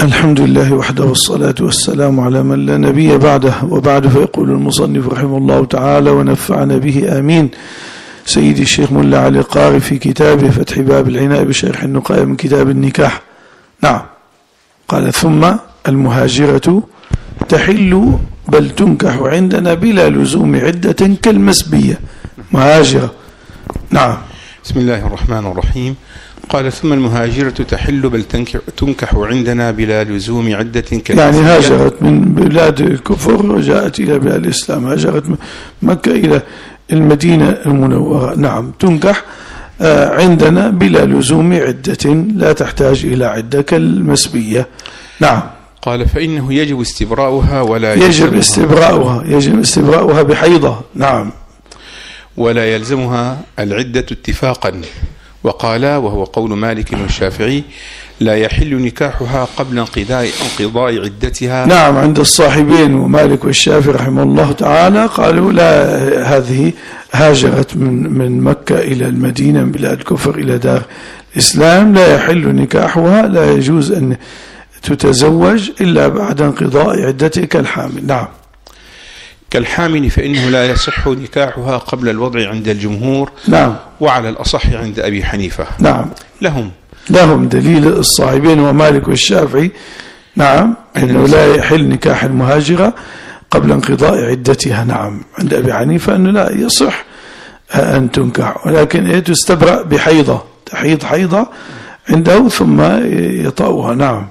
الحمد لله وحده والصلاة والسلام على من لا نبي بعده. وبعد، فيقول المصنف رحمه الله تعالى ونفعنا به آمين سيدي الشيخ ملا علي القاري في كتابه فتح باب العناء بشرح النقايا من كتاب النكاح. نعم. قال: ثم المهاجرة تحل بل تنكح عندنا بلا لزوم عدة كالمسبية. مهاجرة. نعم. بسم الله الرحمن الرحيم. قال: ثم المهاجرة تحل بل تنكح عندنا بلا لزوم عدة كالمسبية. يعني هاجرت من بلاد الكفر وجاءت إلى بلاد الإسلام، هاجرت من مكة إلى المدينة المنورة. نعم. تنكح عندنا بلا لزوم عدة، لا تحتاج إلى عدة كالمسبية. نعم. قال: فإنه يجب استبراؤها ولا يجب استبراؤها بحيضة. نعم. ولا يلزمها العدة اتفاقا. وقال، وهو قول مالك والشافعي: لا يحل نكاحها قبل انقضاء عدتها. نعم. عند الصاحبين ومالك والشافعي رحمه الله تعالى قالوا: لا، هذه هاجرت من مكة إلى المدينة من بلاد الكفر إلى دار الإسلام، لا يحل نكاحها، لا يجوز أن تتزوج إلا بعد انقضاء عدتها كالحامل. نعم. كالحامل فإنه لا يصح نكاحها قبل الوضع عند الجمهور. نعم. وعلى الأصح عند أبي حنيفة. نعم. لهم دليل الصاحبين ومالك والشافعي. نعم. أنه لا يحل نكاح المهاجرة قبل انقضاء عدتها. نعم. عند أبي حنيفة أنه لا يصح أن تنكح، ولكن تستبرأ بحيضة، تحيض حيضة عنده ثم يطأها. نعم.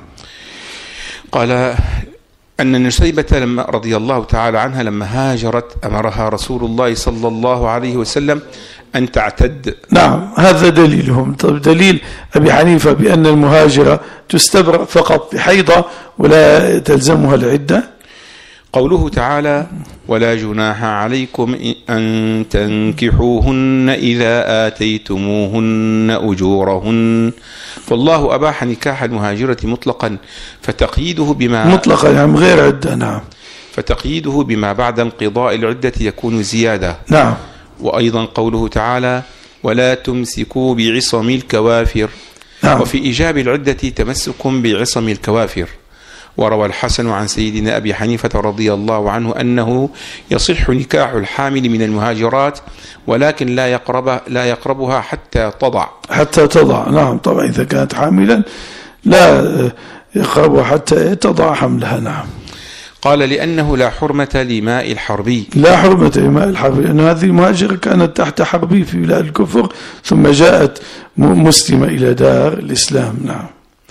قال أن نسيبة رضي الله تعالى عنها لما هاجرت أمرها رسول الله صلى الله عليه وسلم أن تعتد. نعم. هذا دليلهم. طيب، دليل أبي حنيفة بأن المهاجرة تستبرأ فقط بحيضة ولا تلزمها العدة قوله تعالى: ولا جناح عليكم أن تنكحوهن إذا آتيتموهن أجورهن. فالله أباح نكاح المهاجرة مطلقا، فتقييده بما مطلقا يعني غير عدة. نعم. فتقييده بما بعد انقضاء العدة يكون زيادة. نعم. وأيضا قوله تعالى: ولا تمسكوا بعصم الكوافر. نعم. وفي إيجاب العدة تمسك بعصم الكوافر. وروى الحسن عن سيدنا أبي حنيفة رضي الله عنه أنه يصح نكاح الحامل من المهاجرات، ولكن لا يقربها حتى تضع. نعم. طبعا إذا كانت حاملا لا يقربها حتى تضع حملها. نعم. قال: لأنه لا حرمة لماء الحربي. لا حرمة لماء الحربي، لأن هذه المهاجرة كانت تحت حربي في بلاد الكفر ثم جاءت مسلمة إلى دار الإسلام. نعم.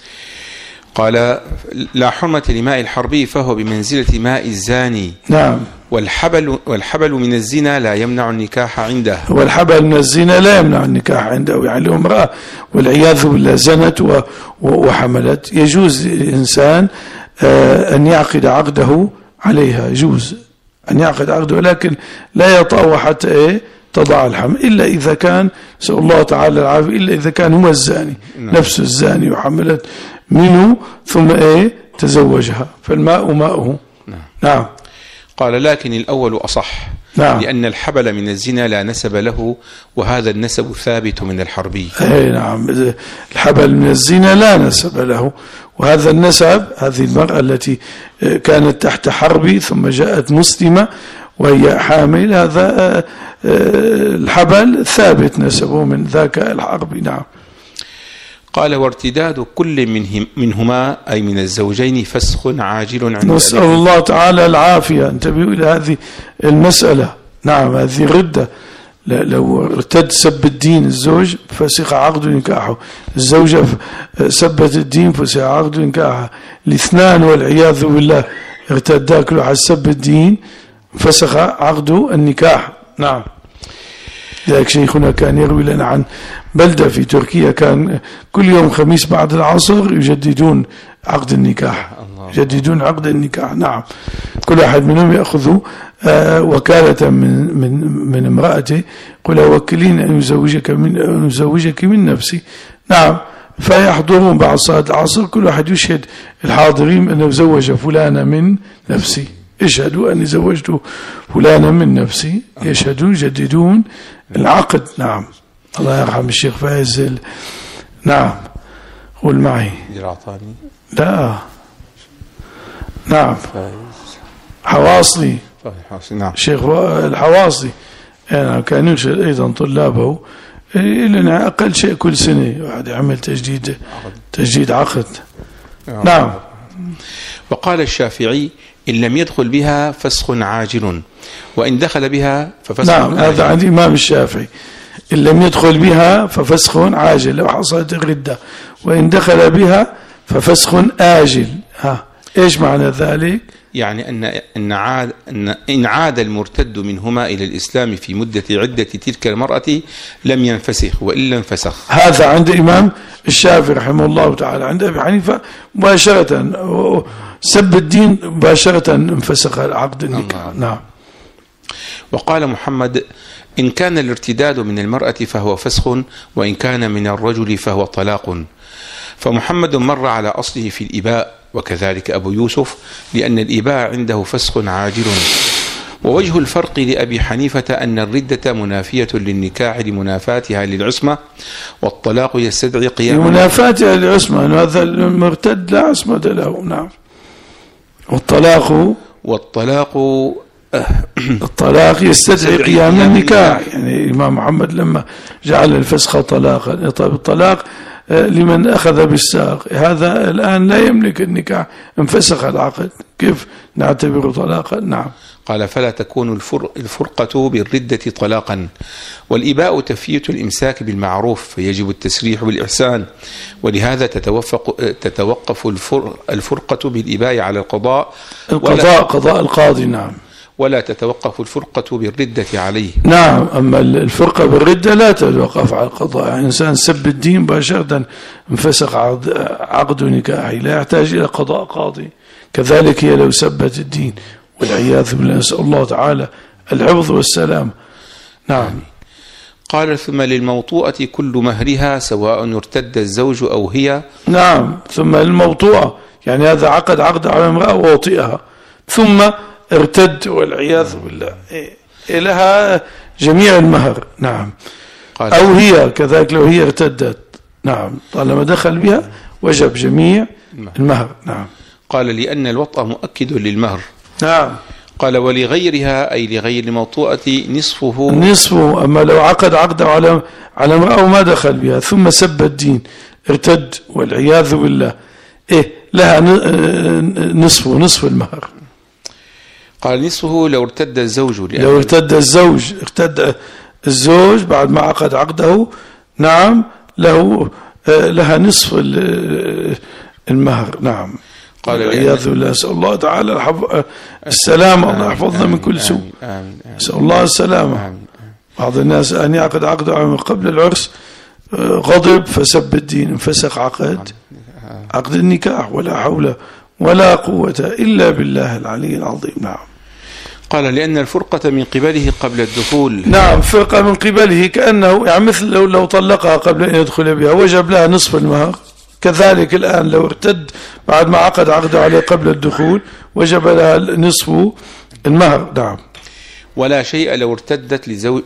قال: لا حرمة لماء الحربي فهو بمنزلة ماء الزاني. نعم. والحبل من الزنا لا يمنع النكاح عنده. والحبل من الزنا لا يمنع النكاح عنده. يعني لو امرأة والعياذ بالله زنت وحملت، يجوز للإنسان أن يعقد عقده عليها، يجوز أن يعقد عقده، ولكن لا يطأ حتى تضع الحمل، إلا إذا كان، نسأل الله تعالى العافية، إلا إذا كان هو الزاني. نعم. نفس الزاني وحملت منه ثم تزوجها، فالماء ماؤه. نعم. نعم. قال: لكن الأول أصح. نعم. لأن الحبل من الزنا لا نسب له، وهذا النسب ثابت من الحربي. نعم. الحبل من الزنا لا نسب له، وهذا النسب، هذه المرأة التي كانت تحت حربي ثم جاءت مسلمة وهي حامل، هذا الحبل ثابت نسبه من ذاك الحربي. نعم. قال: وارتداد كل منهما أي من الزوجين فسخ عاجل عند نسأل الله تعالى العافية. انتبهوا إلى هذه المسألة. نعم. هذه ردة. لو ارتد سب الدين الزوج فسخ عقد نكاحه، الزوجة سبت الدين فسخ عقد نكاحها، الاثنان والعياذ بالله ارتدا كل واحد سب الدين فسخ عقد النكاح. نعم. ذلك شيخنا كان يروي لنا عن بلدة في تركيا كان كل يوم خميس بعد العصر يجددون عقد النكاح. يجددون عقد النكاح. نعم. كل أحد منهم يأخذ وكالة من امرأته، قل وكلين أن يزوجك من نفسي. نعم. فيحضرون بعد صلاة العصر كل واحد يشهد الحاضرين أنه زوج فلانا من نفسي، اشهدوا أني زوجت فلانا من نفسي، يشهدون يجددون العقد. نعم. الله يرحم الشيخ فايز. نعم. قول معي. العطاني. لا، نعم حواصلي نعم شيخ الحواصلي يعني كان ينشد أيضا طلابه إلى أقل شيء كل سنة واحد يعمل تجديد عقد. نعم. وقال الشافعي إن لم يدخل بها فسخ عاجل وإن دخل بها ففسخ نعم عاجل. هذا عند الإمام الشافعي إن لم يدخل بها ففسخ عاجل لو حصلت الردة وإن دخل بها ففسخ آجل. إيش معنى ذلك؟ يعني إن عاد المرتد منهما إلى الإسلام في مدة عدة تلك المرأة لم ينفسخ وإلا انفسخ. هذا عند الإمام الشافعي رحمه الله تعالى. عند أبي حنيفة مباشرة سب الدين مباشرة انفسخ العقد النكاح. نعم. وقال محمد إن كان الارتداد من المرأة فهو فسخ وإن كان من الرجل فهو طلاق. فمحمد مر على أصله في الإباء وكذلك أبو يوسف لأن الإباء عنده فسخ عاجل. ووجه الفرق لأبي حنيفة أن الردة منافية للنكاح لمنافاتها للعصمة والطلاق يستدعي قيام لمنافاتها للعصمة هذا المرتد لا عصمة له. نعم. الطلاق يستدعي قيام النكاح. يعني الإمام محمد لما جعل الفسخ طلاقا. طيب الطلاق لمن أخذ بالساق هذا الآن لا يملك النكاح انفسخ العقد كيف نعتبر طلاقا؟ نعم. قال فلا تكون الفرقة بالردة طلاقا والإباء تفية الإمساك بالمعروف فيجب التسريح بالإحسان ولهذا تتوقف الفرقة بالإباء على قضاء القاضي. نعم. ولا تتوقف الفرقة بالردة عليه. نعم. أما الفرقة بالردة لا تتوقف على القضاء. يعني إنسان سب الدين مباشرة انفسخ عقد نكاحي لا يحتاج إلى قضاء قاضي. كذلك هي لو سبت الدين والعياذ بالله نسأل الله تعالى الحفظ والسلام. نعم. قال ثم للموطوءة كل مهرها سواء ارتد الزوج أو هي. نعم. ثم للموطوءة يعني هذا عقد على امرأة ووطئها ثم ارتد والعياذ بالله لها جميع المهر. نعم. أو هي كذلك لو هي ارتدت. نعم. طالما دخل بها وجب جميع المهر. نعم. قال لأن الوطأ مؤكد للمهر. نعم. قال ولغيرها أي لغير الموطوءة نصفه. أما لو عقد على امرأة وما دخل بها ثم سب الدين ارتد والعياذ بالله لها نصف المهر. قال نصفه لو ارتد الزوج. لو ارتد الزوج بعد ما عقد عقده. نعم. لها نصف المهر. نعم. قال والعياذ بالله نسأل الله تعالى السلامة. الله يحفظنا من كل سوء. نسأل الله السلامة. بعض الناس أن يعقد عقده قبل العرس غضب فسب الدين انفسخ عقد النكاح ولا حول ولا قوة إلا بالله العلي العظيم. نعم. قال لأن الفرقة من قبله قبل الدخول. نعم. فرقة من قبله كأنه يعني مثل لو طلقها قبل أن يدخل بها وجب لها نصف المهر. كذلك الآن لو ارتد بعد ما عقد عقده عليه قبل الدخول وجب لها نصف المهر. نعم. ولا شيء لو ارتدت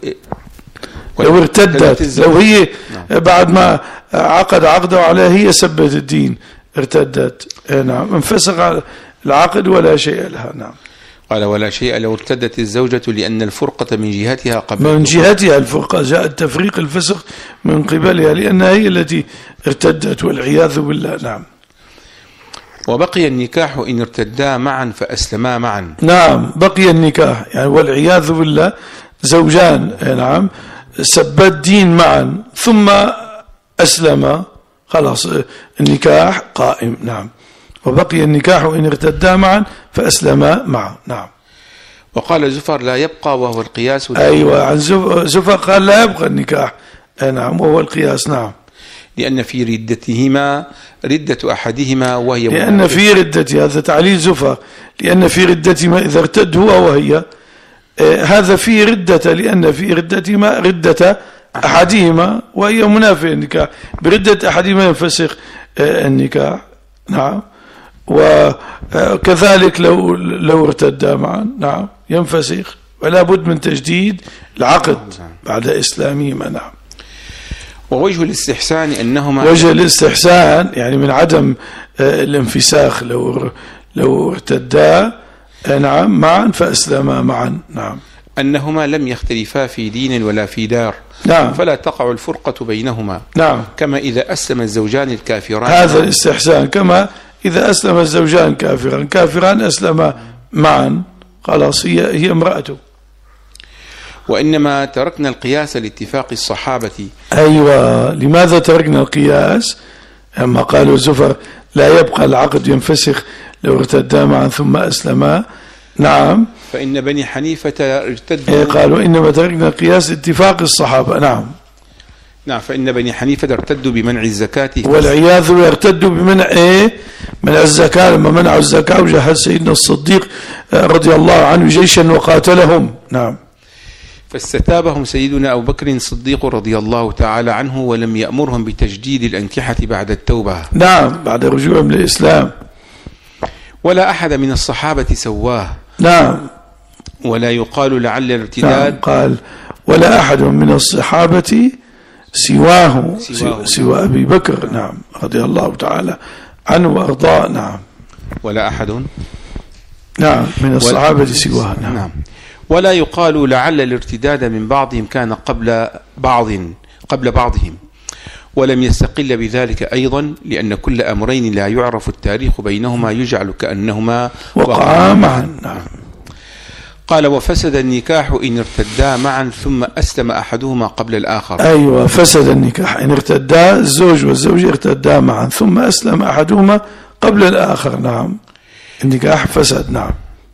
لو هي بعد ما عقد عقده عليه هي سبت الدين ارتدت. نعم. انفسخ العقد ولا شيء لها. نعم. قال ولا شيء لو ارتدت الزوجة لأن الفرقة من جهتها قبل من جهتها الفرقة جاء التفريق الفسخ من قبلها لأنها هي التي ارتدت والعياذ بالله. نعم. وبقي النكاح إن ارتدا معا فأسلما معا. نعم. بقي النكاح يعني والعياذ بالله زوجان. نعم. سبت دين معا ثم أسلما خلاص النكاح قائم. نعم. وبقي النكاح إن ارتدا معا فأسلما معا. نعم. وقال زفر لا يبقى وهو القياس. أيوة. عن زفر قال لا يبقى النكاح. نعم. وهو القياس. نعم. لأن في ردتهما ردة أحدهما وهي لأن في ردتها هذا تعليل زفر لأن في ردتهما إذا ارتد هو وهي هذا في ردة لأن في ردتهما ردة أحدهما وهي منافية النكاح. بردة أحدهما ينفسخ النكاح. نعم. وكذلك لو ارتدا معا. نعم. ينفسخ ولا بد من تجديد العقد بعد إسلامهما. نعم. ووجه الاستحسان أنهما وجه الاستحسان يعني من عدم الانفساخ لو ارتدا نعم معا فأسلما معا. نعم. أنهما لم يختلفا في دين ولا في دار. نعم. فلا تقع الفرقة بينهما. نعم. كما إذا أسلم الزوجان الكافران. هذا الاستحسان، كما إذا أسلم الزوجان كافران أسلما معا، خلاص هي امرأته. وإنما تركنا القياس لاتفاق الصحابة. أيوة، لماذا تركنا القياس؟ أما قالوا زفر لا يبقى العقد ينفسخ لو ارتدا معا ثم أسلما. نعم. فإن بني حنيفة ارتدوا. قالوا إنما تركنا القياس اتفاق الصحابة. نعم. نعم. فإن بني حنيفة ارتدوا بمنع الزكاة، والعياذ يرتدوا بمنع منع الزكاة. لما منعوا الزكاة وجاهد سيدنا الصديق رضي الله عنه جيشا وقاتلهم. نعم. فاستتابهم سيدنا أبو بكر الصديق رضي الله تعالى عنه ولم يأمرهم بتجديد الأنكحة بعد التوبة. نعم، بعد رجوعهم للإسلام. ولا أحد من الصحابة سواه. نعم. ولا يقال لعل الارتداد. نعم. قال ولا أحد من الصحابة سواه سوى أبي بكر. نعم، رضي الله تعالى عنه وأرضاه. نعم. ولا أحد. نعم، من الصحابة سواه. نعم. نعم. ولا يقال لعل الارتداد من بعضهم كان قبل بعضهم، ولم يستقل بذلك أيضا، لأن كل أمرين لا يعرف التاريخ بينهما يجعل كأنهما وقعا معا. نعم. قال وفسد النكاح إن ارتدا معا ثم أسلم أحدهما قبل الآخر. أيوة، فسد النكاح إن ارتدا الزوج والزوجة ارتدا معا ثم أسلم أحدهما قبل الآخر. نعم، النكاح فسد. نعم.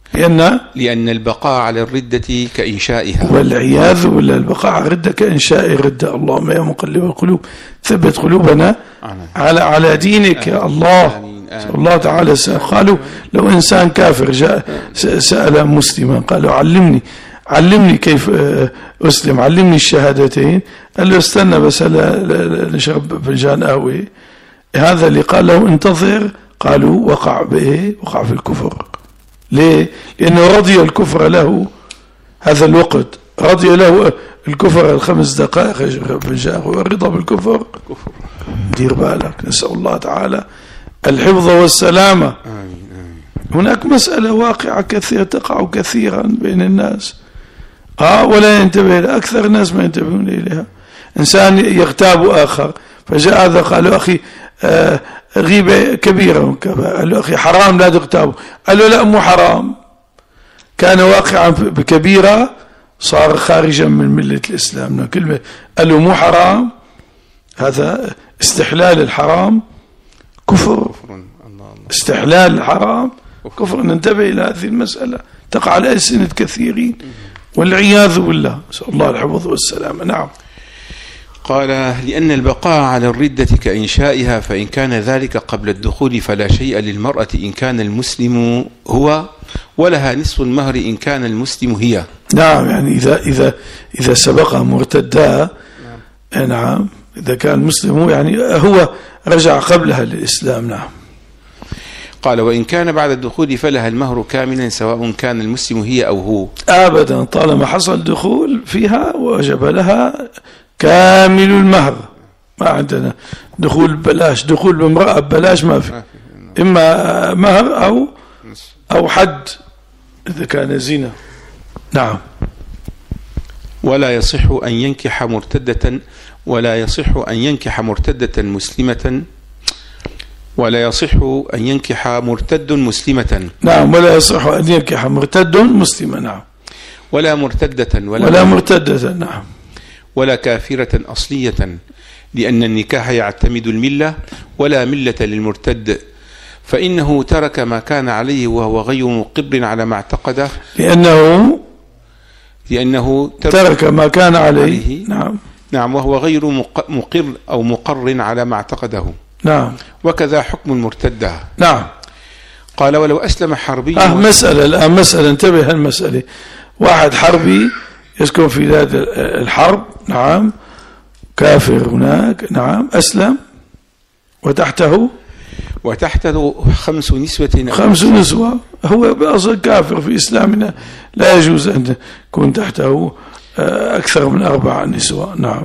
لأن البقاء على الردة كإنشائها، والعياذ بالله، البقاء على الردة كإنشاء الردة. اللهم يا مقلب القلوب ثبت قلوبنا على دينك يا الله. الله تعالى قالوا لو إنسان كافر جاء سأل مسلما قالوا علمني كيف أسلم، علمني الشهادتين. قال له استنى بس نشرب فنجان قهوة. هذا اللي قال له انتظر. قالوا وقع في الكفر. ليه؟ لأنه رضي الكفر له هذا الوقت، رضي له الكفر 5 دقائق فنجان، والرضا بالكفر دير بالك. نسأل الله تعالى الحفظ والسلامة. هناك مسألة واقعة كثيرة تقع كثيرا بين الناس ولا ينتبه لها، أكثر الناس ما ينتبهون إليها. إنسان يغتاب آخر، فجاء هذا قال له أخي غيبة كبيرة قال له أخي حرام لا تغتابه. قال له لا مو حرام، كان واقعا بكبيرة صار خارجا من ملة الإسلام. كلمة قال له مو حرام، هذا استحلال الحرام كفر. استحلال الحرام كفر. ننتبه إلى هذه المسألة، تقع على ألسنة كثيرين والعياذ بالله، نسأل الله الحفظ والسلامة. نعم. قال لأن البقاء على الردة كإنشائها، فإن كان ذلك قبل الدخول فلا شيء للمرأة إن كان المسلم هو، ولها نصف المهر إن كان المسلم هي. نعم، يعني إذا سبقها مرتدا. نعم. إذا كان المسلم هو، يعني هو رجع قبلها للإسلام. نعم. قال وإن كان بعد الدخول فلها المهر كاملا سواء كان المسلم هي أو هو. أبدا، طالما حصل دخول فيها وجب لها كامل المهر. ما عندنا دخول ببلاش، دخول بامرأة ببلاش ما في، إما مهر أو حد إذا كان زنا. نعم. ولا يصح أن ينكح مرتدة مسلمة، ولا يصح أن ينكح مرتد مسلمة. نعم. ولا يصح أن ينكح مرتد مسلمة. نعم. ولا مرتدة نعم. ولا كافرة أصلية، لأن النكاح يعتمد الملة، ولا ملة للمرتد، فإنه ترك ما كان عليه وهو غير مقر على ما اعتقده. لأنه ترك ما كان عليه. نعم. وهو غير مقر أو مقر على ما اعتقده. نعم. وكذا حكم المرتدة. نعم. قال ولو أسلم حربي. مسألة انتبه المسألة. واحد حربي يسكن في بلاد الحرب. نعم. كافر هناك. نعم. أسلم وتحته 5 نسوة. 5 نسوة. هو بأصل كافر في إسلامنا، لا يجوز أن يكون تحته أكثر من 4 نسوة. نعم.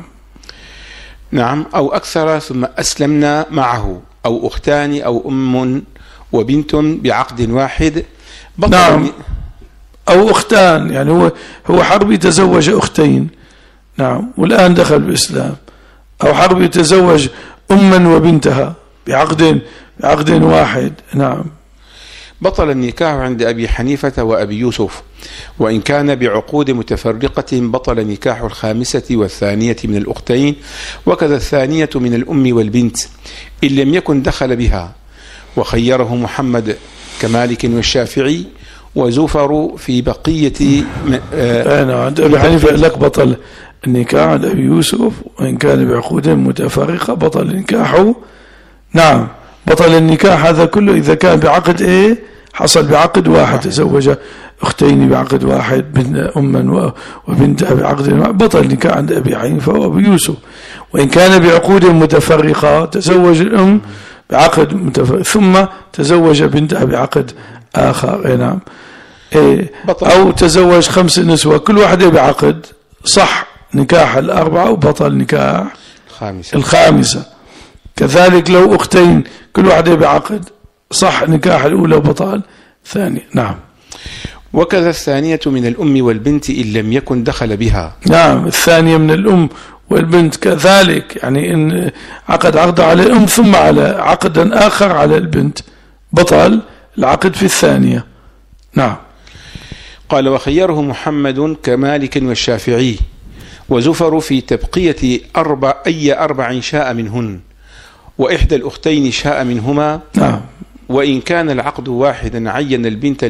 نعم. أو أكثر ثم أسلمنا معه، أو أختان أو وبنت بعقد واحد بطل. نعم، أو أختان، يعني هو حربي تزوج أختين، نعم، والآن دخل الإسلام. أو حربي تزوج أما وبنتها بعقد واحد، نعم. بطل النكاح عند أبي حنيفة وأبي يوسف، وإن كان بعقود متفرقة بطل نكاح الخامسة والثانية من الأختين، وكذا الثانية من الأم والبنت إن لم يكن دخل بها. وخيره محمد كمالك والشافعي وزفر في بقية أنا عند أبي حنيفة لك بطل النكاح، عند أبي يوسف وإن كان بعقود متفرقة بطل نكاحه. نعم، بطل النكاح هذا كله إذا كان بعقد حصل بعقد واحد، تزوج أختين بعقد واحد، أما وبنتها بعقد واحد، بطل نكاح عند أبي حنيفة وأبي يوسف. وإن كان بعقود متفرقة تزوج الأم بعقد متفرق ثم تزوج بنتها بعقد آخر، نعم، أو تزوج 5 نسوة كل واحدة بعقد، صح نكاح الأربعة وبطل نكاح الخامسة. كذلك لو أختين كل واحدة بعقد، صح نكاح الأولى وبطل الثانية، نعم. وكذا الثانية من الأم والبنت إن لم يكن دخل بها. نعم، الثانية من الأم والبنت كذلك، يعني إن عقد على الأم ثم على عقدا آخر على البنت بطل العقد في الثانية، نعم. قال وخيره محمد كمالك والشافعي وزفر في تبقية أي 4 شاء منهن، وإحدى الأختين شاء منهما، نعم. وإن كان العقد واحدا عين البنت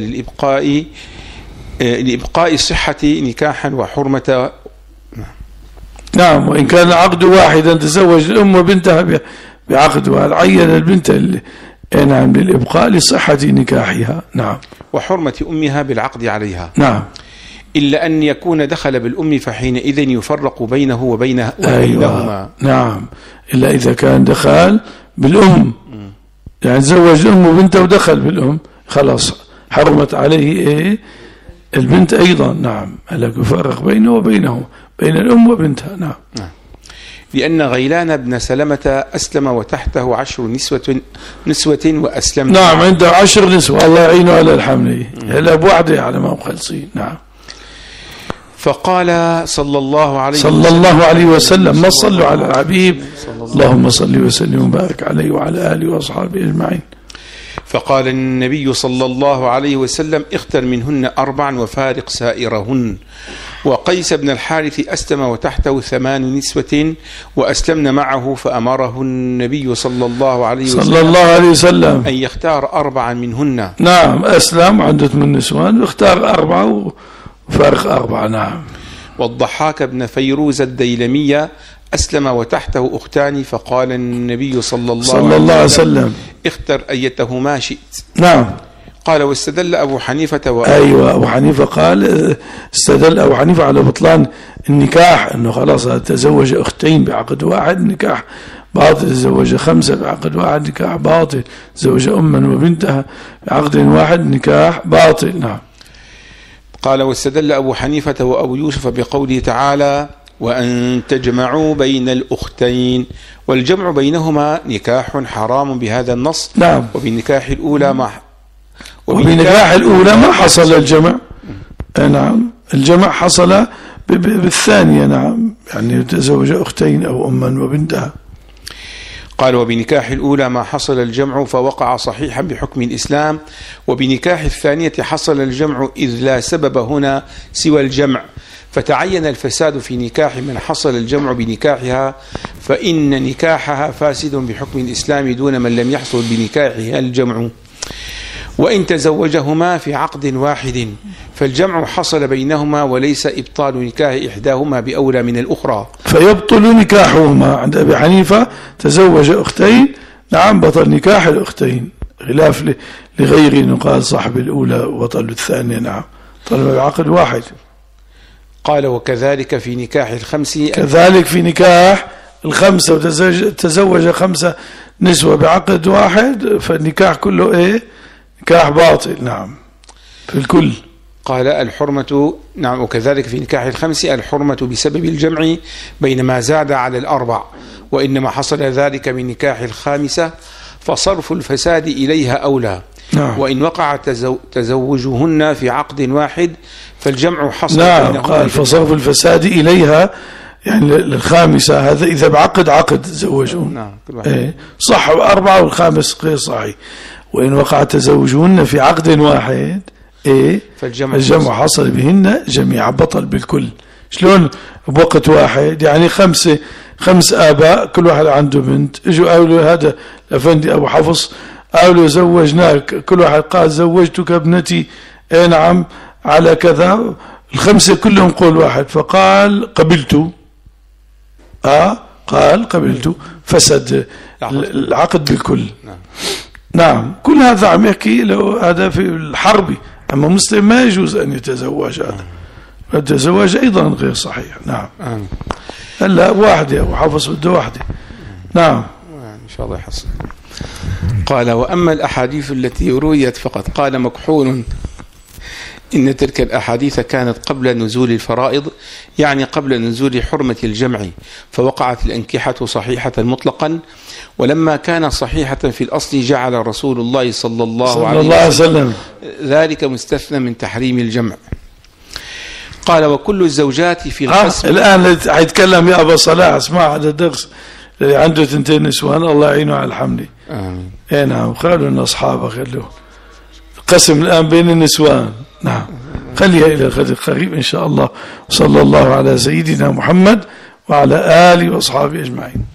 لإبقاء صحة نكاحا وحرمة. نعم، وإن كان العقد واحدا تزوج الأم وبنتها بعقد واحد، عين البنت نعم للإبقاء لصحة نكاحها، نعم، وحرمة أمها بالعقد عليها، نعم، إلا أن يكون دخل بالأم فحينئذ يفرق بينه وبينهما. أيوة. نعم، إلا إذا كان دخل بالأم، يعني تزوج الأم وبنته ودخل بالأم، خلاص حرمت عليه البنت أيضا، نعم، هلك يفرق بينه وبينه، بين الأم وبنتها، نعم. لأن غيلان بن سلمة أسلم وتحته 10 نسوة وأسلم. نعم، عنده 10 نسوة، الله يعينه على الحمل، هلا بوحده على ما مخلصين، نعم. فقال صلى الله عليه وسلم ما صلوا على الحبيب اللهم صل وسلم وبارك عليه وعلى آله وأصحابه أجمعين. فقال النبي صلى الله عليه وسلم اختر منهن 4 وفارق سائرهن. وقيس بن الحارث أسلم وتحته 8 نسوة وأسلمن معه، فأمره النبي صلى الله عليه وسلم أن يختار 4 منهن. نعم، أسلم عنده 8 نسوان واختار 4 وفارق 4، نعم. والضحاك بن فيروز الديلمية أسلم وتحته أختان، فقال النبي صلى الله عليه وسلم اختر أيتهما شئت. نعم. قال واستدل أبو حنيفة أيوة، أبو حنيفة قال استدل أبو حنيفة على بطلان النكاح، أنه خلاص تزوج أختين بعقد واحد نكاح باطل، تزوج 5 بعقد واحد نكاح باطل، تزوج أما وبنتها بعقد واحد نكاح باطل، نعم. قال واستدل أبو حنيفة وأبو يوسف بقوله تعالى وأن تجمعوا بين الأختين، والجمع بينهما نكاح حرام بهذا النص. نعم. وبالنكاح الأولى ما حصل الجمع، نعم، الجمع حصل بالثانية، نعم، يعني تزوج أختين أو أما وبنتها. قال وبنكاح الأولى ما حصل الجمع فوقع صحيحا بحكم الإسلام، وبنكاح الثانية حصل الجمع إذ لا سبب هنا سوى الجمع، فتعين الفساد في نكاح من حصل الجمع بنكاحها، فإن نكاحها فاسد بحكم الإسلام دون من لم يحصل بنكاحها الجمع. وإن تزوجهما في عقد واحد فالجمع حصل بينهما، وليس إبطال نكاح إحداهما بأولى من الأخرى، فيبطل نكاحهما. عند أبي حنيفة تزوج أختين، نعم، بطل نكاح الأختين، خلاف لغيره قال صاحب الأولى وبطل الثانية، نعم، طلب بعقد واحد. قال وكذلك في نكاح الخمس، كذلك في نكاح ال5 وتزوج 5 نسوة بعقد واحد، فالنكاح كله نكاح باطل، نعم، في الكل. قال الحرمة، نعم، وكذلك في نكاح الخمس الحرمة بسبب الجمع بينما زاد على ال4، وإنما حصل ذلك من نكاح الخامسة، فصرف الفساد إليها أولى، نعم. وإن وقع تزوجهن في عقد واحد فالجمع حصل نعم. قال فصرف الفساد إليها يعني للخامسة، هذا إذا بعقد تزوجون. نعم. إيه صح 4 والخامس غير صحيح. وإن وقع تزوجهن في عقد واحد إيه فالجمع حصل بهن جميعا، بطل بالكل. شلون بوقت واحد؟ يعني 5 آباء كل واحد عنده بنت، اجوا قالوا هذا الأفندي أبو حفص قالوا زوجناك، كل واحد قال زوجتك ابنتي اي نعم على كذا، ال5 كلهم قول واحد، فقال قبلت. قال قبلت، فسد العقد بالكل. نعم. كل هذا عم يحكي لو هذا في الحرب، أما مسلم ما يجوز أن يتزوج، هذا التزواج أيضا غير صحيح. نعم. هلا واحدة أبو حفص بده واحدة. نعم إن شاء الله يحصل. قال وأما الأحاديث التي رويت فقد قال مكحول إن تلك الأحاديث كانت قبل نزول الفرائض، يعني قبل نزول حرمة الجمع، فوقعت الأنكحة صحيحة مطلقا، ولما كان صحيحة في الأصل جعل رسول الله صلى الله عليه وسلم ذلك مستثنى من تحريم الجمع. قال وكل الزوجات في القسم. الآن حيتكلم يا أبا صلاح، اسمع هذا الدرس اللي عنده 2 نسوان الله يعينه على الحمل. آمين. اي نعم. قالوا ان اصحابه خلوه القسم الان بين النسوان. نعم. خليها الى غد قريب ان شاء الله. صلى الله على سيدنا محمد وعلى اله واصحابه اجمعين.